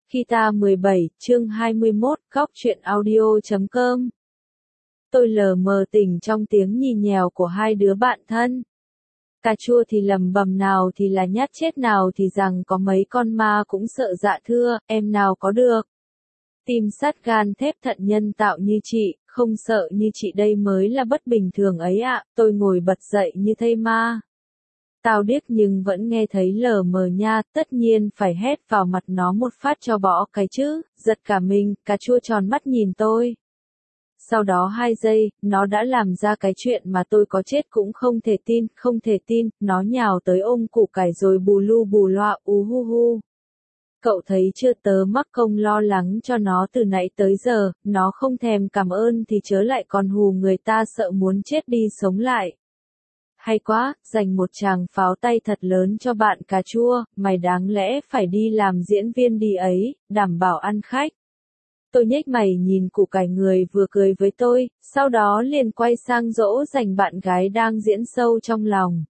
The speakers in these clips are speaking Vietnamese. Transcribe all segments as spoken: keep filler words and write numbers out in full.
Kita mười bảy, chương hai mươi mốt, góc truyện audio chấm com. Tôi lờ mờ tỉnh trong tiếng nhì nhèo của hai đứa bạn thân. Cà chua thì lầm bầm nào thì là nhát chết nào thì rằng có mấy con ma cũng sợ dạ thưa, em nào có được. Tim sắt gan thép thận nhân tạo như chị, không sợ như chị đây mới là bất bình thường ấy ạ, tôi ngồi bật dậy như thây ma. Tao điếc nhưng vẫn nghe thấy lờ mờ nha, tất nhiên phải hét vào mặt nó một phát cho bỏ cái chứ, giật cả mình, cà chua tròn mắt nhìn tôi. Sau đó hai giây, nó đã làm ra cái chuyện mà tôi có chết cũng không thể tin, không thể tin, nó nhào tới ôm củ cải rồi bù lu bù loa, ú hu hu. Cậu thấy chưa, tớ mắc công lo lắng cho nó từ nãy tới giờ, nó không thèm cảm ơn thì chớ lại còn hù người ta sợ muốn chết đi sống lại. Hay quá, dành một tràng pháo tay thật lớn cho bạn cà chua, mày đáng lẽ phải đi làm diễn viên đi ấy, đảm bảo ăn khách. Tôi nhếch mày nhìn củ cải người vừa cười với tôi, sau đó liền quay sang dỗ dành bạn gái đang diễn sâu trong lòng.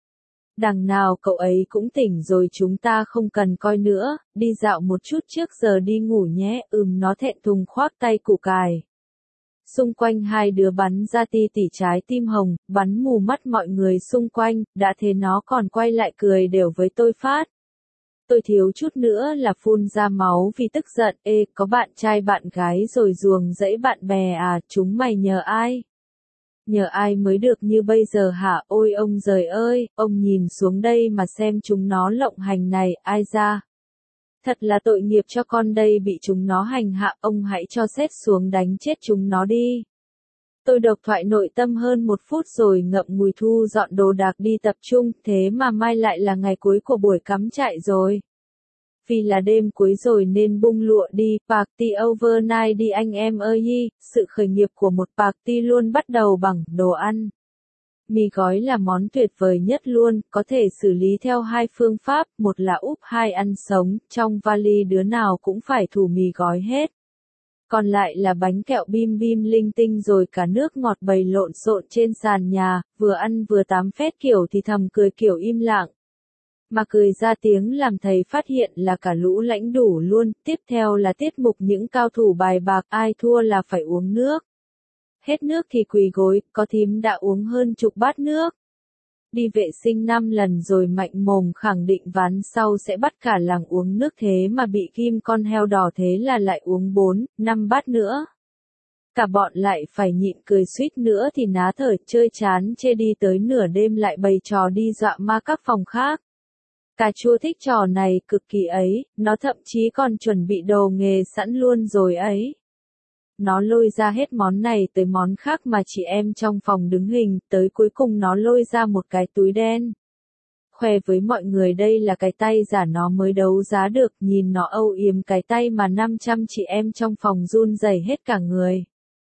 Đằng nào cậu ấy cũng tỉnh rồi, chúng ta không cần coi nữa, đi dạo một chút trước giờ đi ngủ nhé, ừm nó thẹn thùng khoác tay củ cải. Xung quanh hai đứa bắn ra ti tỉ trái tim hồng, bắn mù mắt mọi người xung quanh, đã thế nó còn quay lại cười đều với tôi phát. Tôi thiếu chút nữa là phun ra máu vì tức giận, ê, có bạn trai bạn gái rồi ruồng rẫy bạn bè à, chúng mày nhờ ai? Nhờ ai mới được như bây giờ hả, ôi ông giời ơi, ông nhìn xuống đây mà xem chúng nó lộng hành này, ai ra? Thật là tội nghiệp cho con đây, bị chúng nó hành hạ, ông hãy cho sét xuống đánh chết chúng nó đi. Tôi độc thoại nội tâm hơn một phút rồi ngậm ngùi thu dọn đồ đạc đi tập trung, thế mà mai lại là ngày cuối của buổi cắm trại rồi. Vì là đêm cuối rồi nên bung lụa đi, party overnight đi anh em ơi, sự khởi nghiệp của một party luôn bắt đầu bằng đồ ăn. Mì gói là món tuyệt vời nhất luôn, có thể xử lý theo hai phương pháp, một là úp, hai ăn sống, trong vali đứa nào cũng phải thủ mì gói hết. Còn lại là bánh kẹo bim bim linh tinh rồi cả nước ngọt bày lộn xộn trên sàn nhà, vừa ăn vừa tám phét kiểu thì thầm cười kiểu im lặng. Mà cười ra tiếng làm thầy phát hiện là cả lũ lãnh đủ luôn, tiếp theo là tiết mục những cao thủ bài bạc, ai thua là phải uống nước. Hết nước thì quỳ gối, có thím đã uống hơn chục bát nước. Đi vệ sinh năm lần rồi mạnh mồm khẳng định ván sau sẽ bắt cả làng uống nước, thế mà bị ghim con heo đỏ thế là lại uống bốn, năm bát nữa. Cả bọn lại phải nhịn cười suýt nữa thì ná thở, chơi chán chê đi tới nửa đêm lại bày trò đi dọa ma các phòng khác. Cà chua thích trò này cực kỳ ấy, nó thậm chí còn chuẩn bị đồ nghề sẵn luôn rồi ấy. Nó lôi ra hết món này tới món khác mà chị em trong phòng đứng hình, tới cuối cùng nó lôi ra một cái túi đen. Khoe với mọi người đây là cái tay giả nó mới đấu giá được, nhìn nó âu yếm cái tay mà năm trăm chị em trong phòng run rẩy hết cả người.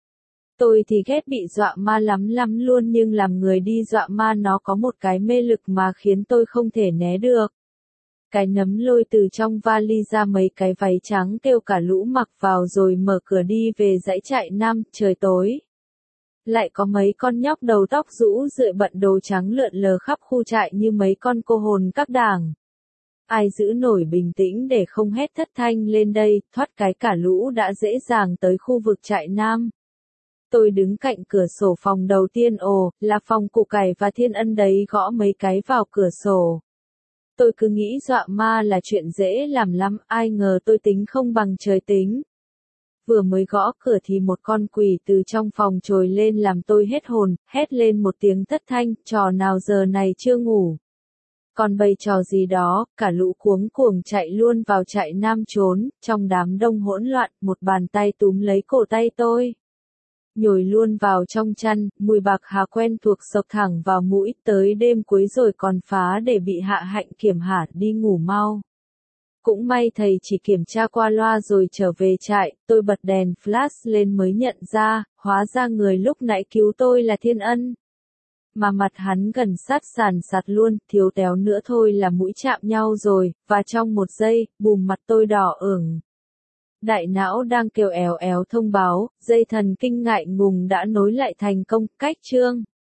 Tôi thì ghét bị dọa ma lắm lắm luôn, nhưng làm người đi dọa ma nó có một cái mê lực mà khiến tôi không thể né được. Cái nấm lôi từ trong vali ra mấy cái váy trắng kêu cả lũ mặc vào rồi mở cửa đi về dãy trại nam, trời tối. Lại có mấy con nhóc đầu tóc rũ rượi bận đồ trắng lượn lờ khắp khu trại như mấy con cô hồn các đảng. Ai giữ nổi bình tĩnh để không hét thất thanh lên đây, thoát cái cả lũ đã dễ dàng tới khu vực trại nam. Tôi đứng cạnh cửa sổ phòng đầu tiên, ồ, là phòng củ cải và Thiên Ân đấy, gõ mấy cái vào cửa sổ. Tôi cứ nghĩ dọa ma là chuyện dễ làm lắm, ai ngờ tôi tính không bằng trời tính. Vừa mới gõ cửa thì một con quỷ từ trong phòng trồi lên làm tôi hết hồn, hét lên một tiếng thất thanh, trò nào giờ này chưa ngủ. Còn bày trò gì đó, cả lũ cuống cuồng chạy luôn vào trại nam trốn, trong đám đông hỗn loạn, một bàn tay túm lấy cổ tay tôi. Nhồi luôn vào trong chăn, mùi bạc hà quen thuộc sộc thẳng vào mũi, tới đêm cuối rồi còn phá để bị hạ hạnh kiểm hả, đi ngủ mau. Cũng may thầy chỉ kiểm tra qua loa rồi trở về trại, tôi bật đèn flash lên mới nhận ra, hóa ra người lúc nãy cứu tôi là Thiên Ân. Mà mặt hắn gần sát sàn sạt luôn, thiếu téo nữa thôi là mũi chạm nhau rồi, và trong một giây, bùm mặt tôi đỏ ửng. Đại não đang kêu éo éo thông báo, dây thần kinh ngại ngùng đã nối lại thành công, cách chương.